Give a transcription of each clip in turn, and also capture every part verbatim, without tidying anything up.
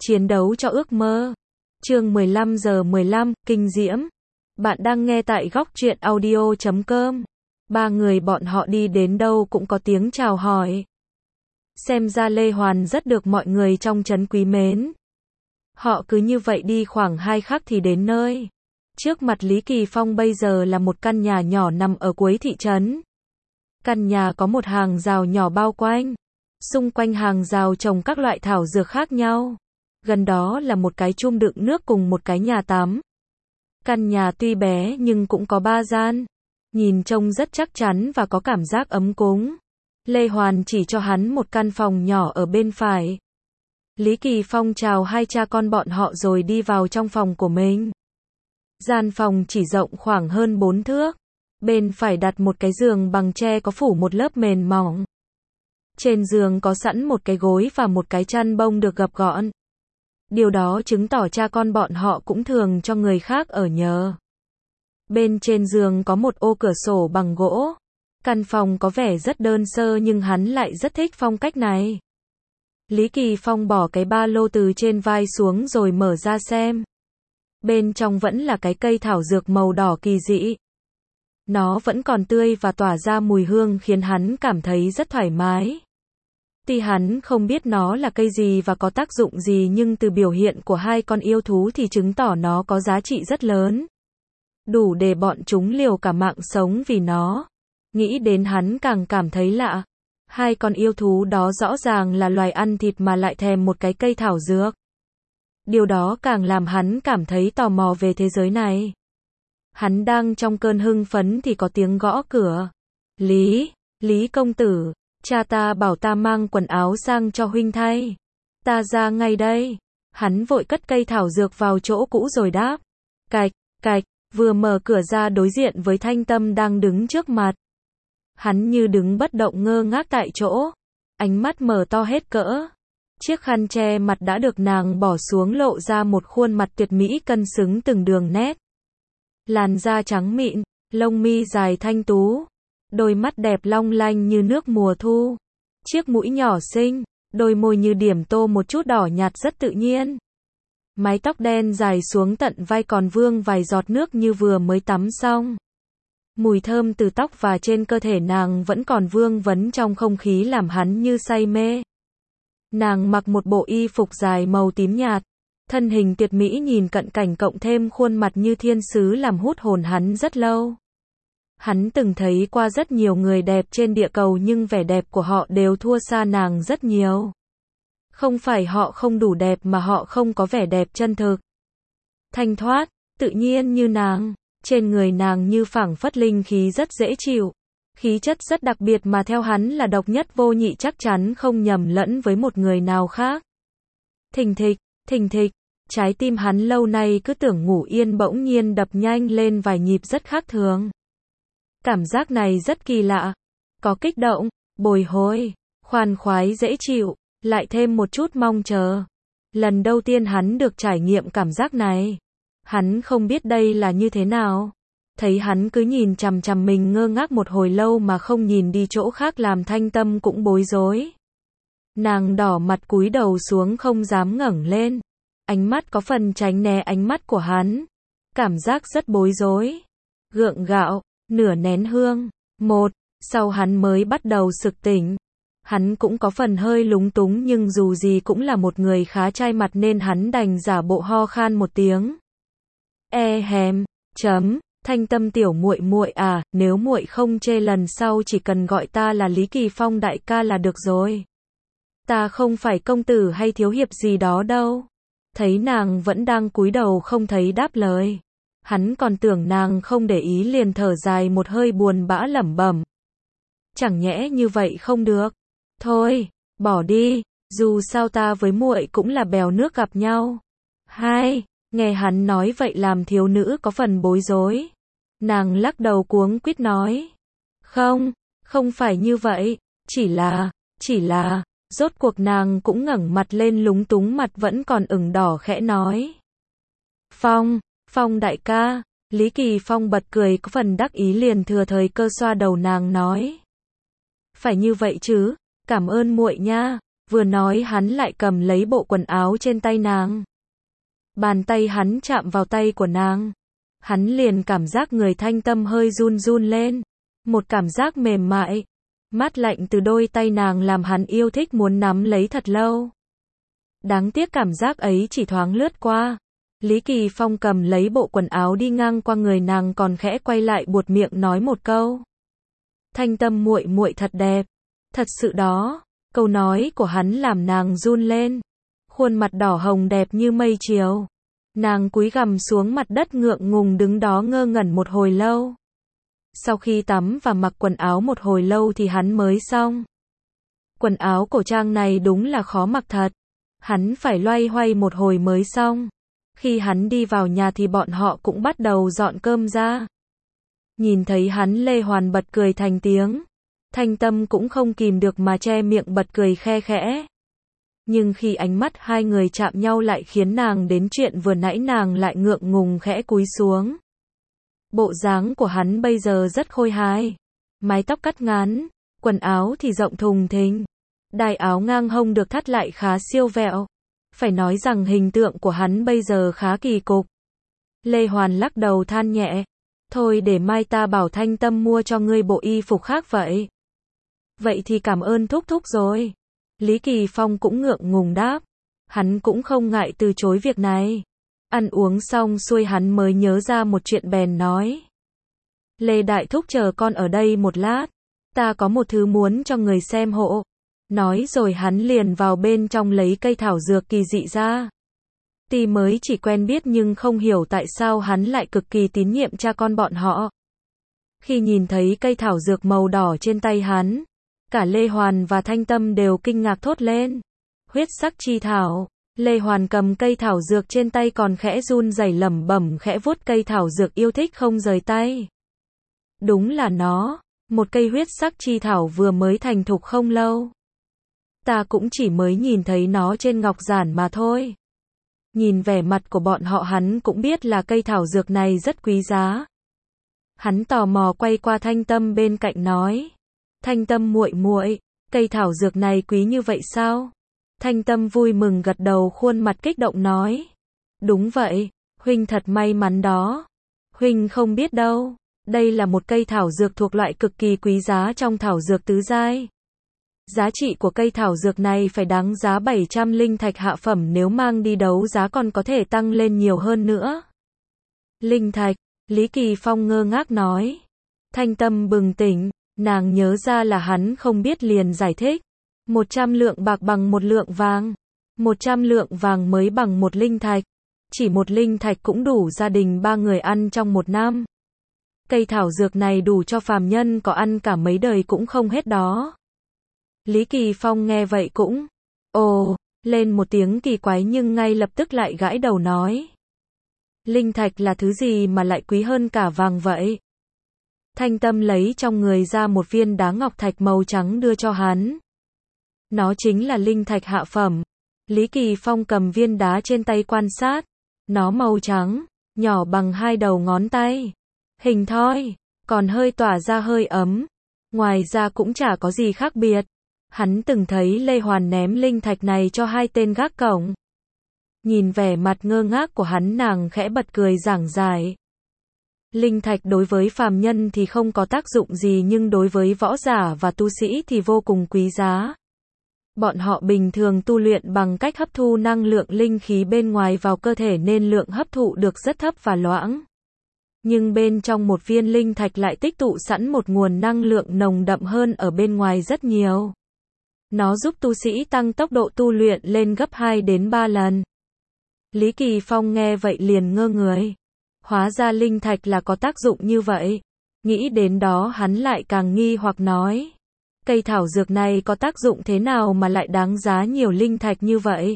Chiến đấu cho ước mơ. Chương mười lăm giờ mười lăm, kinh diễm. Bạn đang nghe tại góc truyện audio chấm com. Ba người bọn họ đi đến đâu cũng có tiếng chào hỏi. Xem ra Lê Hoàn rất được mọi người trong trấn quý mến. Họ cứ như vậy đi khoảng hai khắc thì đến nơi. Trước mặt Lý Kỳ Phong bây giờ là một căn nhà nhỏ nằm ở cuối thị trấn. Căn nhà có một hàng rào nhỏ bao quanh. Xung quanh hàng rào trồng các loại thảo dược khác nhau. Gần đó là một cái chum đựng nước cùng một cái nhà tắm. Căn nhà tuy bé nhưng cũng có ba gian. Nhìn trông rất chắc chắn và có cảm giác ấm cúng. Lê Hoàn chỉ cho hắn một căn phòng nhỏ ở bên phải. Lý Kỳ Phong chào hai cha con bọn họ rồi đi vào trong phòng của mình. Gian phòng chỉ rộng khoảng hơn bốn thước. Bên phải đặt một cái giường bằng tre có phủ một lớp mền mỏng. Trên giường có sẵn một cái gối và một cái chăn bông được gập gọn. Điều đó chứng tỏ cha con bọn họ cũng thường cho người khác ở nhờ. Bên trên giường có một ô cửa sổ bằng gỗ. Căn phòng có vẻ rất đơn sơ nhưng hắn lại rất thích phong cách này. Lý Kỳ Phong bỏ cái ba lô từ trên vai xuống rồi mở ra xem. Bên trong vẫn là cái cây thảo dược màu đỏ kỳ dị. Nó vẫn còn tươi và tỏa ra mùi hương khiến hắn cảm thấy rất thoải mái. Tuy hắn không biết nó là cây gì và có tác dụng gì nhưng từ biểu hiện của hai con yêu thú thì chứng tỏ nó có giá trị rất lớn. Đủ để bọn chúng liều cả mạng sống vì nó. Nghĩ đến hắn càng cảm thấy lạ. Hai con yêu thú đó rõ ràng là loài ăn thịt mà lại thèm một cái cây thảo dược. Điều đó càng làm hắn cảm thấy tò mò về thế giới này. Hắn đang trong cơn hưng phấn thì có tiếng gõ cửa. Lý, Lý công tử, cha ta bảo ta mang quần áo sang cho huynh thay. Ta ra ngay đây. Hắn vội cất cây thảo dược vào chỗ cũ rồi đáp. Cạch, cạch, vừa mở cửa ra đối diện với Thanh Tâm đang đứng trước mặt. Hắn như đứng bất động ngơ ngác tại chỗ. Ánh mắt mở to hết cỡ. Chiếc khăn che mặt đã được nàng bỏ xuống lộ ra một khuôn mặt tuyệt mỹ cân xứng từng đường nét. Làn da trắng mịn, lông mi dài thanh tú, đôi mắt đẹp long lanh như nước mùa thu, chiếc mũi nhỏ xinh, đôi môi như điểm tô một chút đỏ nhạt rất tự nhiên. Mái tóc đen dài xuống tận vai còn vương vài giọt nước như vừa mới tắm xong. Mùi thơm từ tóc và trên cơ thể nàng vẫn còn vương vấn trong không khí làm hắn như say mê. Nàng mặc một bộ y phục dài màu tím nhạt. Thân hình tuyệt mỹ nhìn cận cảnh cộng thêm khuôn mặt như thiên sứ làm hút hồn hắn rất lâu. Hắn từng thấy qua rất nhiều người đẹp trên địa cầu nhưng vẻ đẹp của họ đều thua xa nàng rất nhiều. Không phải họ không đủ đẹp mà họ không có vẻ đẹp chân thực. Thanh thoát, tự nhiên như nàng, trên người nàng như phảng phất linh khí rất dễ chịu. Khí chất rất đặc biệt mà theo hắn là độc nhất vô nhị chắc chắn không nhầm lẫn với một người nào khác. Thình thịch, thình thịch. Trái tim hắn lâu nay cứ tưởng ngủ yên bỗng nhiên đập nhanh lên vài nhịp rất khác thường. Cảm giác này rất kỳ lạ. Có kích động, bồi hồi, khoan khoái dễ chịu, lại thêm một chút mong chờ. Lần đầu tiên hắn được trải nghiệm cảm giác này. Hắn không biết đây là như thế nào. Thấy hắn cứ nhìn chằm chằm mình ngơ ngác một hồi lâu mà không nhìn đi chỗ khác làm Thanh Tâm cũng bối rối. Nàng đỏ mặt cúi đầu xuống không dám ngẩng lên. Ánh mắt có phần tránh né ánh mắt của hắn. Cảm giác rất bối rối. Gượng gạo, nửa nén hương. Một, sau hắn mới bắt đầu sực tỉnh. Hắn cũng có phần hơi lúng túng nhưng dù gì cũng là một người khá chai mặt nên hắn đành giả bộ ho khan một tiếng. E hèm, chấm, Thanh Tâm tiểu muội muội à, nếu muội không chê lần sau chỉ cần gọi ta là Lý Kỳ Phong đại ca là được rồi. Ta không phải công tử hay thiếu hiệp gì đó đâu. Thấy nàng vẫn đang cúi đầu không thấy đáp lời. Hắn còn tưởng nàng không để ý liền thở dài một hơi buồn bã lẩm bẩm. Chẳng nhẽ như vậy không được. Thôi, bỏ đi, dù sao ta với muội cũng là bèo nước gặp nhau. Hai, nghe hắn nói vậy làm thiếu nữ có phần bối rối. Nàng lắc đầu cuống quýt nói. Không, không phải như vậy, chỉ là, chỉ là... Rốt cuộc nàng cũng ngẩng mặt lên lúng túng mặt vẫn còn ửng đỏ khẽ nói. Phong, Phong đại ca, Lý Kỳ Phong bật cười có phần đắc ý liền thừa thời cơ xoa đầu nàng nói. Phải như vậy chứ, cảm ơn muội nha, Vừa nói hắn lại cầm lấy bộ quần áo trên tay nàng. Bàn tay hắn chạm vào tay của nàng. Hắn liền cảm giác người Thanh Tâm hơi run run lên. Một cảm giác mềm mại, mát lạnh từ đôi tay nàng làm hắn yêu thích muốn nắm lấy thật lâu. Đáng tiếc cảm giác ấy chỉ thoáng lướt qua. Lý Kỳ Phong cầm lấy bộ quần áo đi ngang qua người nàng còn khẽ quay lại buột miệng nói một câu. Thanh Tâm muội muội thật đẹp. Thật sự đó. Câu nói của hắn làm nàng run lên. Khuôn mặt đỏ hồng đẹp như mây chiều. Nàng cúi gằm xuống mặt đất ngượng ngùng đứng đó ngơ ngẩn một hồi lâu. Sau khi tắm và mặc quần áo một hồi lâu thì hắn mới xong. Quần áo cổ trang này đúng là khó mặc thật. Hắn phải loay hoay một hồi mới xong. Khi hắn đi vào nhà thì bọn họ cũng bắt đầu dọn cơm ra. Nhìn thấy hắn Lê Hoàn bật cười thành tiếng. Thanh Tâm cũng không kìm được mà che miệng bật cười khe khẽ. Nhưng khi ánh mắt hai người chạm nhau lại khiến nàng đến chuyện vừa nãy nàng lại ngượng ngùng khẽ cúi xuống. Bộ dáng của hắn bây giờ rất khôi hài. Mái tóc cắt ngắn, quần áo thì rộng thùng thình. Đai áo ngang hông được thắt lại khá siêu vẹo. Phải nói rằng hình tượng của hắn bây giờ khá kỳ cục. Lê Hoàn lắc đầu than nhẹ. Thôi để mai ta bảo Thanh Tâm mua cho ngươi bộ y phục khác vậy. Vậy thì cảm ơn thúc thúc rồi. Lý Kỳ Phong cũng ngượng ngùng đáp. Hắn cũng không ngại từ chối việc này. Ăn uống xong xuôi hắn mới nhớ ra một chuyện bèn nói. Lê Đại Thúc chờ con ở đây một lát. Ta có một thứ muốn cho người xem hộ. Nói rồi hắn liền vào bên trong lấy cây thảo dược kỳ dị ra. Tuy mới chỉ quen biết nhưng không hiểu tại sao hắn lại cực kỳ tín nhiệm cha con bọn họ. Khi nhìn thấy cây thảo dược màu đỏ trên tay hắn, cả Lê Hoàn và Thanh Tâm đều kinh ngạc thốt lên. Huyết sắc chi thảo. Lê Hoàn cầm cây thảo dược trên tay còn khẽ run rẩy lẩm bẩm khẽ vuốt cây thảo dược yêu thích không rời tay. Đúng là nó, một cây huyết sắc chi thảo vừa mới thành thục không lâu. Ta cũng chỉ mới nhìn thấy nó trên ngọc giản mà thôi. Nhìn vẻ mặt của bọn họ hắn cũng biết là cây thảo dược này rất quý giá. Hắn tò mò quay qua Thanh Tâm bên cạnh nói. Thanh Tâm muội muội, cây thảo dược này quý như vậy sao? Thanh Tâm vui mừng gật đầu khuôn mặt kích động nói. Đúng vậy, huynh thật may mắn đó. Huynh không biết đâu, đây là một cây thảo dược thuộc loại cực kỳ quý giá trong thảo dược tứ giai. Giá trị của cây thảo dược này phải đáng giá bảy trăm linh thạch hạ phẩm, nếu mang đi đấu giá còn có thể tăng lên nhiều hơn nữa. Linh thạch, Lý Kỳ Phong ngơ ngác nói. Thanh Tâm bừng tỉnh, nàng nhớ ra là hắn không biết liền giải thích. một trăm lượng bạc bằng một lượng vàng. một trăm lượng vàng mới bằng một linh thạch. Chỉ một linh thạch cũng đủ gia đình ba người ăn trong một năm. Cây thảo dược này đủ cho phàm nhân có ăn cả mấy đời cũng không hết đó. Lý Kỳ Phong nghe vậy cũng ồ, lên một tiếng kỳ quái nhưng ngay lập tức lại gãi đầu nói. Linh thạch là thứ gì mà lại quý hơn cả vàng vậy? Thanh Tâm lấy trong người ra một viên đá ngọc thạch màu trắng đưa cho hắn. Nó chính là linh thạch hạ phẩm. Lý Kỳ Phong cầm viên đá trên tay quan sát. Nó màu trắng, nhỏ bằng hai đầu ngón tay. Hình thoi, còn hơi tỏa ra hơi ấm. Ngoài ra cũng chả có gì khác biệt. Hắn từng thấy Lê Hoàn ném linh thạch này cho hai tên gác cổng. Nhìn vẻ mặt ngơ ngác của hắn nàng khẽ bật cười giảng giải. Linh thạch đối với phàm nhân thì không có tác dụng gì nhưng đối với võ giả và tu sĩ thì vô cùng quý giá. Bọn họ bình thường tu luyện bằng cách hấp thu năng lượng linh khí bên ngoài vào cơ thể nên lượng hấp thụ được rất thấp và loãng. Nhưng bên trong một viên linh thạch lại tích tụ sẵn một nguồn năng lượng nồng đậm hơn ở bên ngoài rất nhiều. Nó giúp tu sĩ tăng tốc độ tu luyện lên gấp hai đến ba lần. Lý Kỳ Phong nghe vậy liền ngơ người. Hóa ra linh thạch là có tác dụng như vậy. Nghĩ đến đó hắn lại càng nghi hoặc nói. Cây thảo dược này có tác dụng thế nào mà lại đáng giá nhiều linh thạch như vậy?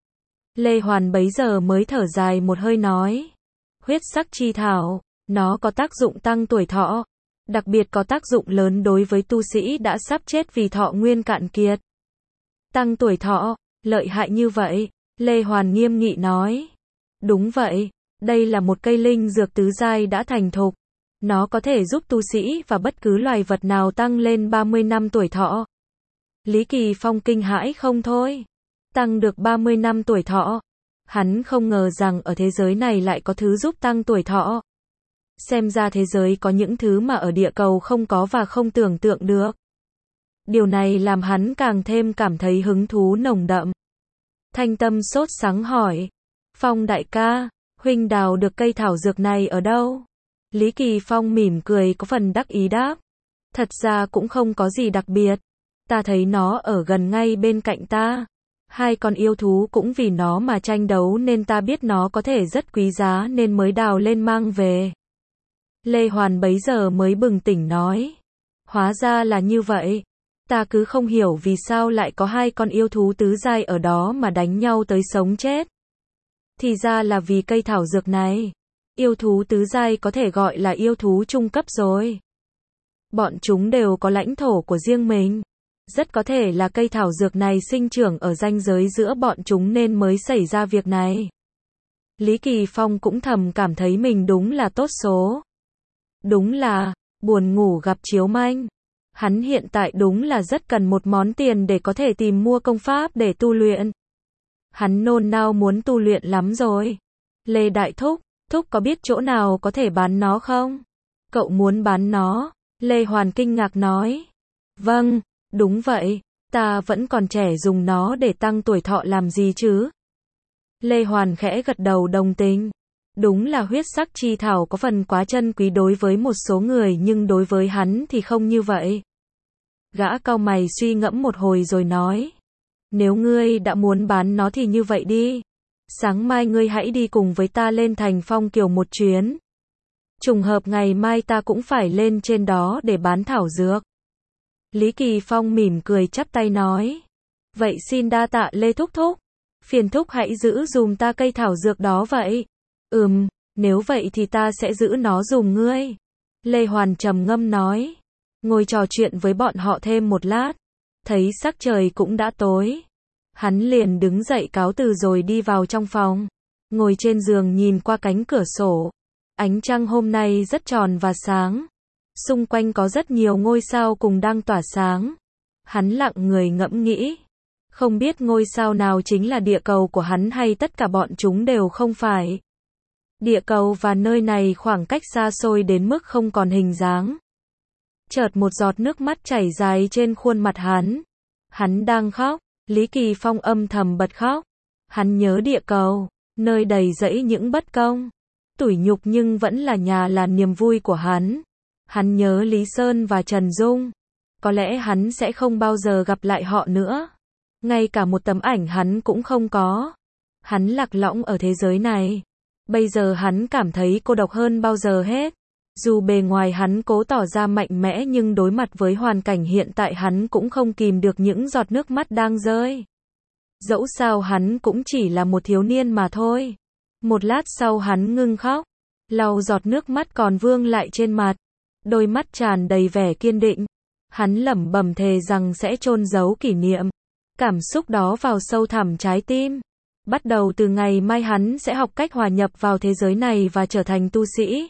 Lê Hoàn bấy giờ mới thở dài một hơi nói. Huyết sắc chi thảo, nó có tác dụng tăng tuổi thọ. Đặc biệt có tác dụng lớn đối với tu sĩ đã sắp chết vì thọ nguyên cạn kiệt. Tăng tuổi thọ, lợi hại như vậy, Lê Hoàn nghiêm nghị nói. Đúng vậy, đây là một cây linh dược tứ giai đã thành thục. Nó có thể giúp tu sĩ và bất cứ loài vật nào tăng lên ba mươi năm tuổi thọ. Lý Kỳ Phong kinh hãi không thôi. Tăng được ba mươi năm tuổi thọ. Hắn không ngờ rằng ở thế giới này lại có thứ giúp tăng tuổi thọ. Xem ra thế giới có những thứ mà ở địa cầu không có và không tưởng tượng được. Điều này làm hắn càng thêm cảm thấy hứng thú nồng đậm. Thanh Tâm sốt sắng hỏi. Phong đại ca, huynh đào được cây thảo dược này ở đâu? Lý Kỳ Phong mỉm cười có phần đắc ý đáp. Thật ra cũng không có gì đặc biệt. Ta thấy nó ở gần ngay bên cạnh ta. Hai con yêu thú cũng vì nó mà tranh đấu nên ta biết nó có thể rất quý giá nên mới đào lên mang về. Lê Hoàn bấy giờ mới bừng tỉnh nói. Hóa ra là như vậy. Ta cứ không hiểu vì sao lại có hai con yêu thú tứ giai ở đó mà đánh nhau tới sống chết. Thì ra là vì cây thảo dược này. Yêu thú tứ giai có thể gọi là yêu thú trung cấp rồi. Bọn chúng đều có lãnh thổ của riêng mình. Rất có thể là cây thảo dược này sinh trưởng ở ranh giới giữa bọn chúng nên mới xảy ra việc này. Lý Kỳ Phong cũng thầm cảm thấy mình đúng là tốt số. Đúng là, buồn ngủ gặp chiếu manh. Hắn hiện tại đúng là rất cần một món tiền để có thể tìm mua công pháp để tu luyện. Hắn nôn nao muốn tu luyện lắm rồi. Lê Đại Thúc, Thúc có biết chỗ nào có thể bán nó không? Cậu muốn bán nó? Lê Hoàn kinh ngạc nói. Vâng, đúng vậy, ta vẫn còn trẻ dùng nó để tăng tuổi thọ làm gì chứ? Lê Hoàn khẽ gật đầu đồng tình. Đúng là huyết sắc chi thảo có phần quá chân quý đối với một số người nhưng đối với hắn thì không như vậy. Gã cau mày suy ngẫm một hồi rồi nói. Nếu ngươi đã muốn bán nó thì như vậy đi. Sáng mai ngươi hãy đi cùng với ta lên thành Phong Kiều một chuyến. Trùng hợp ngày mai ta cũng phải lên trên đó để bán thảo dược. Lý Kỳ Phong mỉm cười chắp tay nói. Vậy xin đa tạ Lê Thúc Thúc. Phiền Thúc hãy giữ dùm ta cây thảo dược đó vậy. Ừm, nếu vậy thì ta sẽ giữ nó dùm ngươi. Lê Hoàn trầm ngâm nói. Ngồi trò chuyện với bọn họ thêm một lát. Thấy sắc trời cũng đã tối. Hắn liền đứng dậy cáo từ rồi đi vào trong phòng. Ngồi trên giường nhìn qua cánh cửa sổ. Ánh trăng hôm nay rất tròn và sáng. Xung quanh có rất nhiều ngôi sao cùng đang tỏa sáng. Hắn lặng người ngẫm nghĩ. Không biết ngôi sao nào chính là địa cầu của hắn hay tất cả bọn chúng đều không phải. Địa cầu và nơi này khoảng cách xa xôi đến mức không còn hình dáng. Chợt một giọt nước mắt chảy dài trên khuôn mặt hắn. Hắn đang khóc. Lý Kỳ Phong âm thầm bật khóc. Hắn nhớ địa cầu, nơi đầy rẫy những bất công, tủi nhục nhưng vẫn là nhà là niềm vui của hắn. Hắn nhớ Lý Sơn và Trần Dung. Có lẽ hắn sẽ không bao giờ gặp lại họ nữa. Ngay cả một tấm ảnh hắn cũng không có. Hắn lạc lõng ở thế giới này. Bây giờ hắn cảm thấy cô độc hơn bao giờ hết. Dù bề ngoài hắn cố tỏ ra mạnh mẽ nhưng đối mặt với hoàn cảnh hiện tại hắn cũng không kìm được những giọt nước mắt đang rơi. Dẫu sao hắn cũng chỉ là một thiếu niên mà thôi. Một lát sau hắn ngưng khóc. Lau giọt nước mắt còn vương lại trên mặt. Đôi mắt tràn đầy vẻ kiên định. Hắn lẩm bẩm thề rằng sẽ chôn giấu kỷ niệm. Cảm xúc đó vào sâu thẳm trái tim. Bắt đầu từ ngày mai hắn sẽ học cách hòa nhập vào thế giới này và trở thành tu sĩ.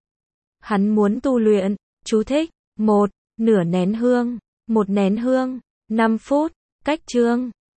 Hắn muốn tu luyện. Chú thích. một. Nửa nén hương. Một nén hương. năm phút. Cách chương.